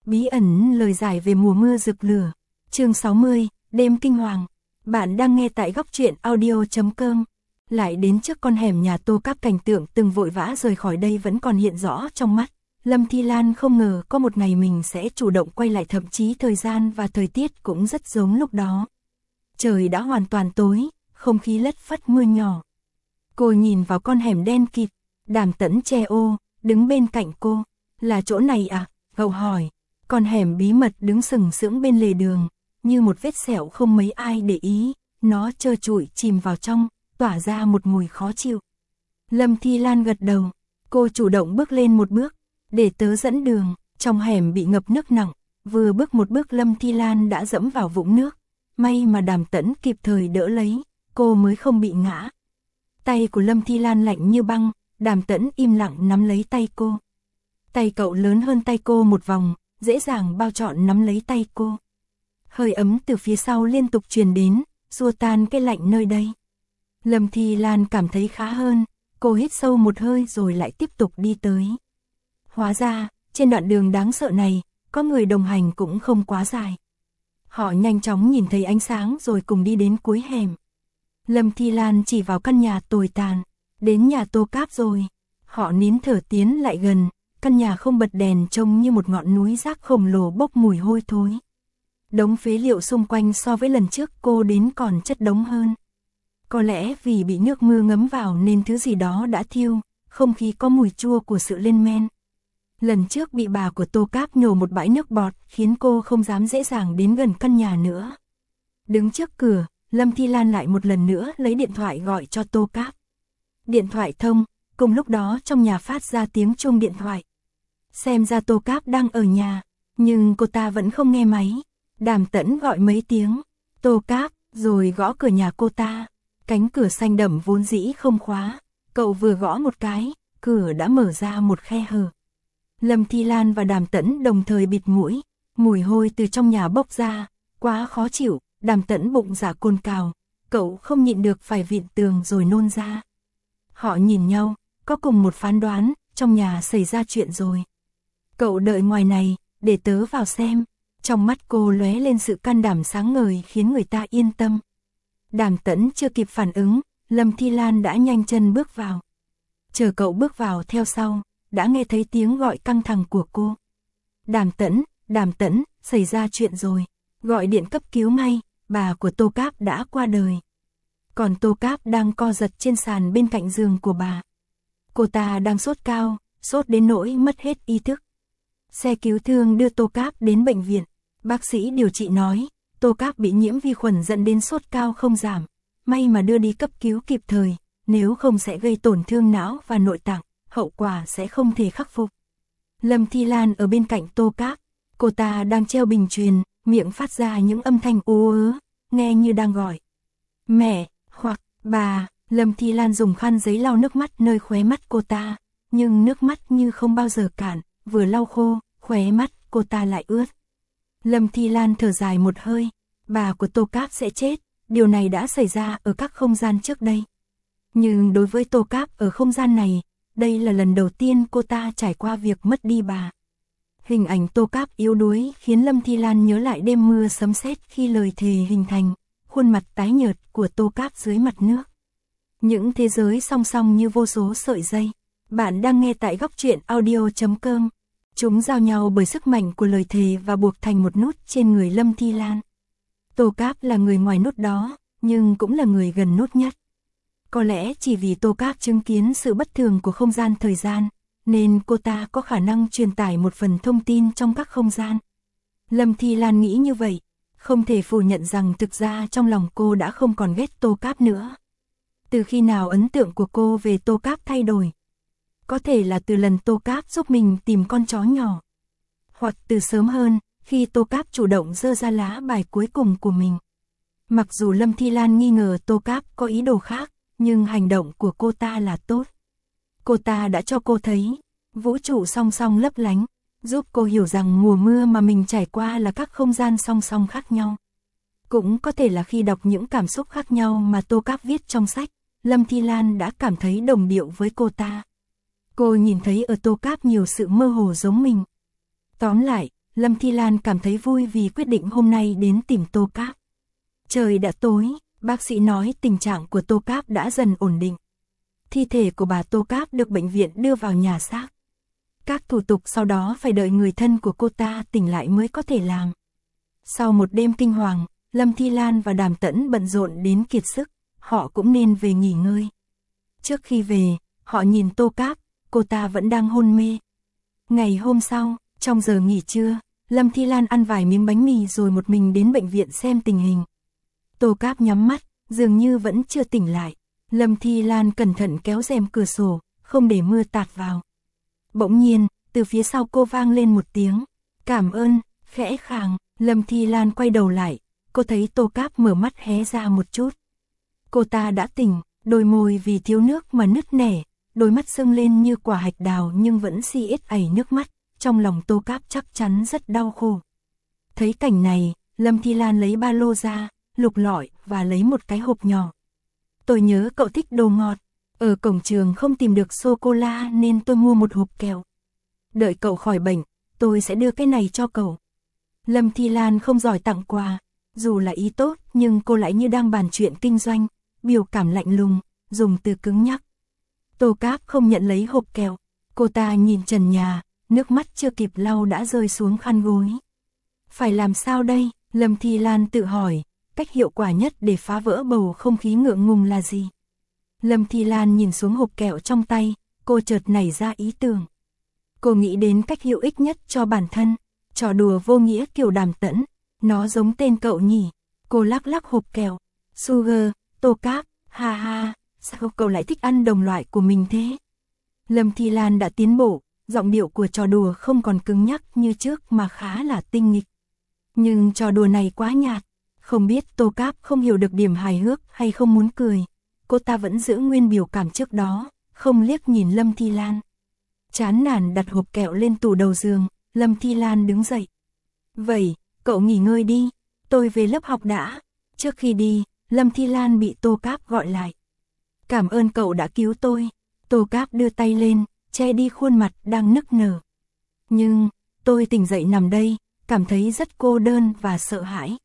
Bí ẩn lời giải về mùa mưa rực lửa. Chương 60, đêm kinh hoàng. Bạn đang nghe tại góc truyện audio.com. Lại đến trước con hẻm nhà Tô Cáp, cảnh tượng từng vội vã rời khỏi đây vẫn còn hiện rõ trong mắt. Lâm Thi Lan không ngờ có một ngày mình sẽ chủ động quay lại, thậm chí thời gian và thời tiết cũng rất giống lúc đó. Trời đã hoàn toàn tối, không khí lất phất mưa nhỏ. Cô nhìn vào con hẻm đen kịt, Đàm Tẫn che ô, đứng bên cạnh cô. Là chỗ này à? Cậu hỏi. Con hẻm bí mật đứng sừng sững bên lề đường, như một vết sẹo không mấy ai để ý, nó trơ trụi chìm vào trong, tỏa ra một mùi khó chịu. Lâm Thi Lan gật đầu, cô chủ động bước lên một bước, để tớ dẫn đường. Trong hẻm bị ngập nước nặng, vừa bước một bước Lâm Thi Lan đã dẫm vào vũng nước. May mà Đàm Tẫn kịp thời đỡ lấy, cô mới không bị ngã. Tay của Lâm Thi Lan lạnh như băng, Đàm Tẫn im lặng nắm lấy tay cô. Tay cậu lớn hơn tay cô một vòng, dễ dàng bao trọn nắm lấy tay cô. Hơi ấm từ phía sau liên tục truyền đến, xua tan cái lạnh nơi đây. Lâm Thi Lan cảm thấy khá hơn, cô hít sâu một hơi rồi lại tiếp tục đi tới. Hóa ra, trên đoạn đường đáng sợ này, có người đồng hành cũng không quá dài. Họ nhanh chóng nhìn thấy ánh sáng rồi cùng đi đến cuối hẻm. Lâm Thi Lan chỉ vào căn nhà tồi tàn. Đến nhà Tô Cáp rồi. Họ nín thở tiến lại gần. Căn nhà không bật đèn trông như một ngọn núi rác khổng lồ bốc mùi hôi thối. Đống phế liệu xung quanh so với lần trước cô đến còn chất đống hơn. Có lẽ vì bị nước mưa ngấm vào nên thứ gì đó đã thiêu, không khí có mùi chua của sự lên men. Lần trước bị bà của Tô Cáp nhổ một bãi nước bọt khiến cô không dám dễ dàng đến gần căn nhà nữa. Đứng trước cửa, Lâm Thi Lan lại một lần nữa lấy điện thoại gọi cho Tô Cáp. Điện thoại thông, cùng lúc đó trong nhà phát ra tiếng chuông điện thoại. Xem ra Tô Cáp đang ở nhà, nhưng cô ta vẫn không nghe máy. Đàm Tẫn gọi mấy tiếng, Tô Cáp, rồi gõ cửa nhà cô ta. Cánh cửa xanh đậm vốn dĩ không khóa, cậu vừa gõ một cái, cửa đã mở ra một khe hở. Lâm Thi Lan và Đàm Tẫn đồng thời bịt mũi, mùi hôi từ trong nhà bốc ra, quá khó chịu. Đàm Tẫn bụng dạ cồn cào, cậu không nhịn được phải vịn tường rồi nôn ra. Họ nhìn nhau, có cùng một phán đoán, trong nhà xảy ra chuyện rồi. Cậu đợi ngoài này, để tớ vào xem. Trong mắt cô lóe lên sự can đảm sáng ngời khiến người ta yên tâm. Đàm Tẫn chưa kịp phản ứng, Lâm Thi Lan đã nhanh chân bước vào. Chờ cậu bước vào theo sau, đã nghe thấy tiếng gọi căng thẳng của cô. Đàm Tẫn, xảy ra chuyện rồi. Gọi điện cấp cứu ngay, bà của Tô Cáp đã qua đời. Còn Tô Cáp đang co giật trên sàn bên cạnh giường của bà. Cô ta đang sốt cao, sốt đến nỗi mất hết ý thức. Xe cứu thương đưa Tô Cáp đến bệnh viện. Bác sĩ điều trị nói, Tô Cáp bị nhiễm vi khuẩn dẫn đến sốt cao không giảm. May mà đưa đi cấp cứu kịp thời, nếu không sẽ gây tổn thương não và nội tạng, hậu quả sẽ không thể khắc phục. Lâm Thi Lan ở bên cạnh Tô Cáp, cô ta đang treo bình truyền, miệng phát ra những âm thanh ú ớ, nghe như đang gọi mẹ, hoặc bà. Lâm Thi Lan dùng khăn giấy lau nước mắt nơi khóe mắt cô ta, nhưng nước mắt như không bao giờ cạn, vừa lau khô, khóe mắt cô ta lại ướt. Lâm Thi Lan thở dài một hơi, bà của Tô Cáp sẽ chết, điều này đã xảy ra ở các không gian trước đây. Nhưng đối với Tô Cáp ở không gian này, đây là lần đầu tiên cô ta trải qua việc mất đi bà. Hình ảnh Tô Cáp yếu đuối khiến Lâm Thi Lan nhớ lại đêm mưa sấm sét khi lời thề hình thành, khuôn mặt tái nhợt của Tô Cáp dưới mặt nước. Những thế giới song song như vô số sợi dây. Bạn đang nghe tại góc truyện audio.com. Chúng giao nhau bởi sức mạnh của lời thề và buộc thành một nút trên người Lâm Thi Lan. Tô Cáp là người ngoài nút đó, nhưng cũng là người gần nút nhất. Có lẽ chỉ vì Tô Cáp chứng kiến sự bất thường của không gian thời gian, nên cô ta có khả năng truyền tải một phần thông tin trong các không gian. Lâm Thi Lan nghĩ như vậy, không thể phủ nhận rằng thực ra trong lòng cô đã không còn ghét Tô Cáp nữa. Từ khi nào ấn tượng của cô về Tô Cáp thay đổi? Có thể là từ lần Tô Cáp giúp mình tìm con chó nhỏ. Hoặc từ sớm hơn, khi Tô Cáp chủ động giơ ra lá bài cuối cùng của mình. Mặc dù Lâm Thi Lan nghi ngờ Tô Cáp có ý đồ khác, nhưng hành động của cô ta là tốt. Cô ta đã cho cô thấy vũ trụ song song lấp lánh, giúp cô hiểu rằng mùa mưa mà mình trải qua là các không gian song song khác nhau. Cũng có thể là khi đọc những cảm xúc khác nhau mà Tô Cáp viết trong sách, Lâm Thi Lan đã cảm thấy đồng điệu với cô ta. Cô nhìn thấy ở Tô Cáp nhiều sự mơ hồ giống mình. Tóm lại, Lâm Thi Lan cảm thấy vui vì quyết định hôm nay đến tìm Tô Cáp. Trời đã tối, bác sĩ nói tình trạng của Tô Cáp đã dần ổn định. Thi thể của bà Tô Cáp được bệnh viện đưa vào nhà xác. Các thủ tục sau đó phải đợi người thân của cô ta tỉnh lại mới có thể làm. Sau một đêm kinh hoàng, Lâm Thi Lan và Đàm Tẫn bận rộn đến kiệt sức, họ cũng nên về nghỉ ngơi. Trước khi về, họ nhìn Tô Cáp, cô ta vẫn đang hôn mê. Ngày hôm sau, trong giờ nghỉ trưa, Lâm Thi Lan ăn vài miếng bánh mì rồi một mình đến bệnh viện xem tình hình. Tô Cáp nhắm mắt, dường như vẫn chưa tỉnh lại. Lâm Thi Lan cẩn thận kéo rèm cửa sổ, không để mưa tạt vào. Bỗng nhiên, từ phía sau cô vang lên một tiếng. Cảm ơn, khẽ khàng. Lâm Thi Lan quay đầu lại, cô thấy Tô Cáp mở mắt hé ra một chút. Cô ta đã tỉnh, đôi môi vì thiếu nước mà nứt nẻ, đôi mắt sưng lên như quả hạch đào nhưng vẫn si ết ảy nước mắt, trong lòng Tô Cáp chắc chắn rất đau khổ. Thấy cảnh này, Lâm Thi Lan lấy ba lô ra, lục lọi và lấy một cái hộp nhỏ. Tôi nhớ cậu thích đồ ngọt, ở cổng trường không tìm được sô-cô-la nên tôi mua một hộp kẹo. Đợi cậu khỏi bệnh, tôi sẽ đưa cái này cho cậu. Lâm Thi Lan không giỏi tặng quà, dù là ý tốt nhưng cô lại như đang bàn chuyện kinh doanh, biểu cảm lạnh lùng, dùng từ cứng nhắc. Tô Cáp không nhận lấy hộp kẹo, cô ta nhìn trần nhà, nước mắt chưa kịp lau đã rơi xuống khăn gối. Phải làm sao đây? Lâm Thi Lan tự hỏi, cách hiệu quả nhất để phá vỡ bầu không khí ngượng ngùng là gì? Lâm Thi Lan nhìn xuống hộp kẹo trong tay, cô chợt nảy ra ý tưởng. Cô nghĩ đến cách hữu ích nhất cho bản thân, trò đùa vô nghĩa kiểu Đàm Tẫn, nó giống tên cậu nhỉ. Cô lắc lắc hộp kẹo, Sugar, Tô Cáp, ha ha, sao cậu lại thích ăn đồng loại của mình thế? Lâm Thi Lan đã tiến bộ, giọng điệu của trò đùa không còn cứng nhắc như trước mà khá là tinh nghịch. Nhưng trò đùa này quá nhạt, không biết Tô Cáp không hiểu được điểm hài hước hay không muốn cười. Cô ta vẫn giữ nguyên biểu cảm trước đó, không liếc nhìn Lâm Thi Lan. Chán nản đặt hộp kẹo lên tủ đầu giường, Lâm Thi Lan đứng dậy. Vậy, cậu nghỉ ngơi đi, tôi về lớp học đã. Trước khi đi, Lâm Thi Lan bị Tô Cáp gọi lại. Cảm ơn cậu đã cứu tôi. Tô Cáp đưa tay lên, che đi khuôn mặt đang nức nở. Nhưng, tôi tỉnh dậy nằm đây, cảm thấy rất cô đơn và sợ hãi.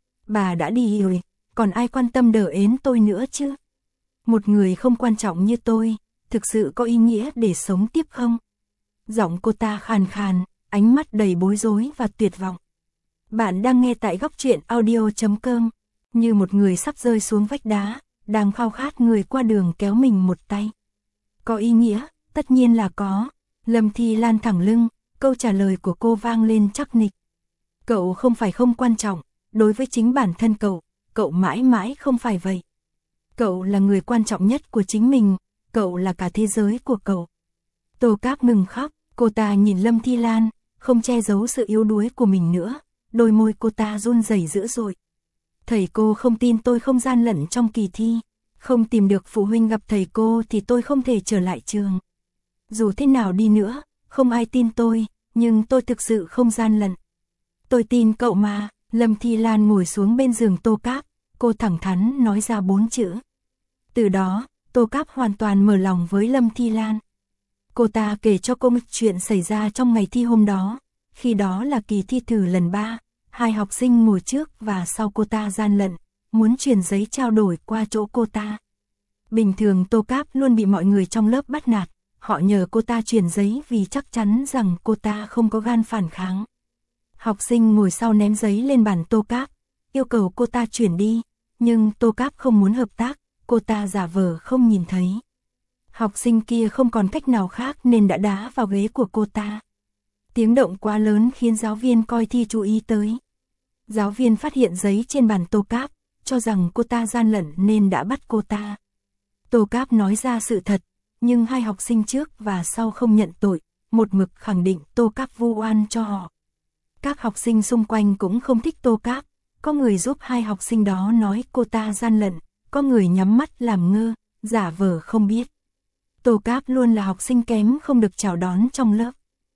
Bà đã đi rồi, còn ai quan tâm đỡ ến tôi nữa chứ? Một người không quan trọng như tôi, thực sự có ý nghĩa để sống tiếp không? Giọng cô ta khàn khàn, ánh mắt đầy bối rối và tuyệt vọng. Bạn đang nghe tại góc truyện audio.com, như một người sắp rơi xuống vách đá, đang khao khát người qua đường kéo mình một tay. Có ý nghĩa, tất nhiên là có. Lâm Thi Lan thẳng lưng, câu trả lời của cô vang lên chắc nịch. Cậu không phải không quan trọng, đối với chính bản thân cậu mãi mãi không phải vậy. Cậu là người quan trọng nhất của chính mình, cậu là cả thế giới của cậu. Tô Cáp ngừng khóc, cô ta nhìn Lâm Thi Lan, không che giấu sự yếu đuối của mình nữa, đôi môi cô ta run rẩy dữ dội. Thầy cô không tin tôi không gian lận trong kỳ thi, không tìm được phụ huynh gặp thầy cô thì tôi không thể trở lại trường. Dù thế nào đi nữa, không ai tin tôi, nhưng tôi thực sự không gian lận. Tôi tin cậu mà. Lâm Thi Lan ngồi xuống bên giường Tô Cáp, cô thẳng thắn nói ra 4 chữ. Từ đó, Tô Cáp hoàn toàn mở lòng với Lâm Thi Lan. Cô ta kể cho cô chuyện xảy ra trong ngày thi hôm đó, khi đó là kỳ thi thử lần 3, hai học sinh ngồi trước và sau cô ta gian lận, muốn truyền giấy trao đổi qua chỗ cô ta. Bình thường Tô Cáp luôn bị mọi người trong lớp bắt nạt, họ nhờ cô ta truyền giấy vì chắc chắn rằng cô ta không có gan phản kháng. Học sinh ngồi sau ném giấy lên bàn Tô Cáp, yêu cầu cô ta chuyển đi, nhưng Tô Cáp không muốn hợp tác, cô ta giả vờ không nhìn thấy. Học sinh kia không còn cách nào khác nên đã đá vào ghế của cô ta. Tiếng động quá lớn khiến giáo viên coi thi chú ý tới. Giáo viên phát hiện giấy trên bàn Tô Cáp, cho rằng cô ta gian lận nên đã bắt cô ta. Tô Cáp nói ra sự thật, nhưng hai học sinh trước và sau không nhận tội, một mực khẳng định Tô Cáp vu oan cho họ. Các học sinh xung quanh cũng không thích Tô Cáp, có người giúp hai học sinh đó nói cô ta gian lận, có người nhắm mắt làm ngơ, giả vờ không biết. Tô Cáp luôn là học sinh kém không được chào đón trong lớp.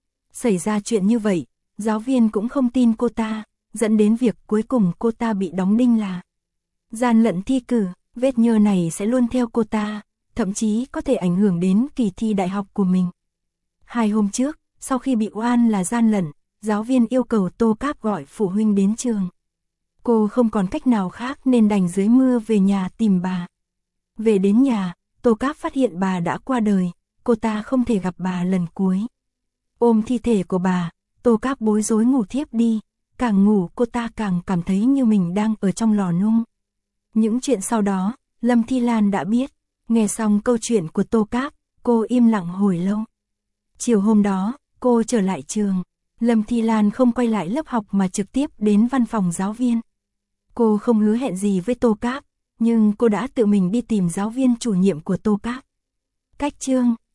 Xảy ra chuyện như vậy, giáo viên cũng không tin cô ta, dẫn đến việc cuối cùng cô ta bị đóng đinh là gian lận thi cử. Vết nhơ này sẽ luôn theo cô ta, thậm chí có thể ảnh hưởng đến kỳ thi đại học của mình. 2 hôm trước, sau khi bị oan là gian lận, giáo viên yêu cầu Tô Cáp gọi phụ huynh đến trường. Cô không còn cách nào khác nên đành dưới mưa về nhà tìm bà. Về đến nhà, Tô Cáp phát hiện bà đã qua đời, cô ta không thể gặp bà lần cuối. Ôm thi thể của bà, Tô Cáp bối rối ngủ thiếp đi, càng ngủ cô ta càng cảm thấy như mình đang ở trong lò nung. Những chuyện sau đó, Lâm Thi Lan đã biết, nghe xong câu chuyện của Tô Cáp, cô im lặng hồi lâu. Chiều hôm đó, cô trở lại trường, Lâm Thi Lan không quay lại lớp học mà trực tiếp đến văn phòng giáo viên. Cô không hứa hẹn gì với Tô Cáp, nhưng cô đã tự mình đi tìm giáo viên chủ nhiệm của Tô Cáp. Cách chương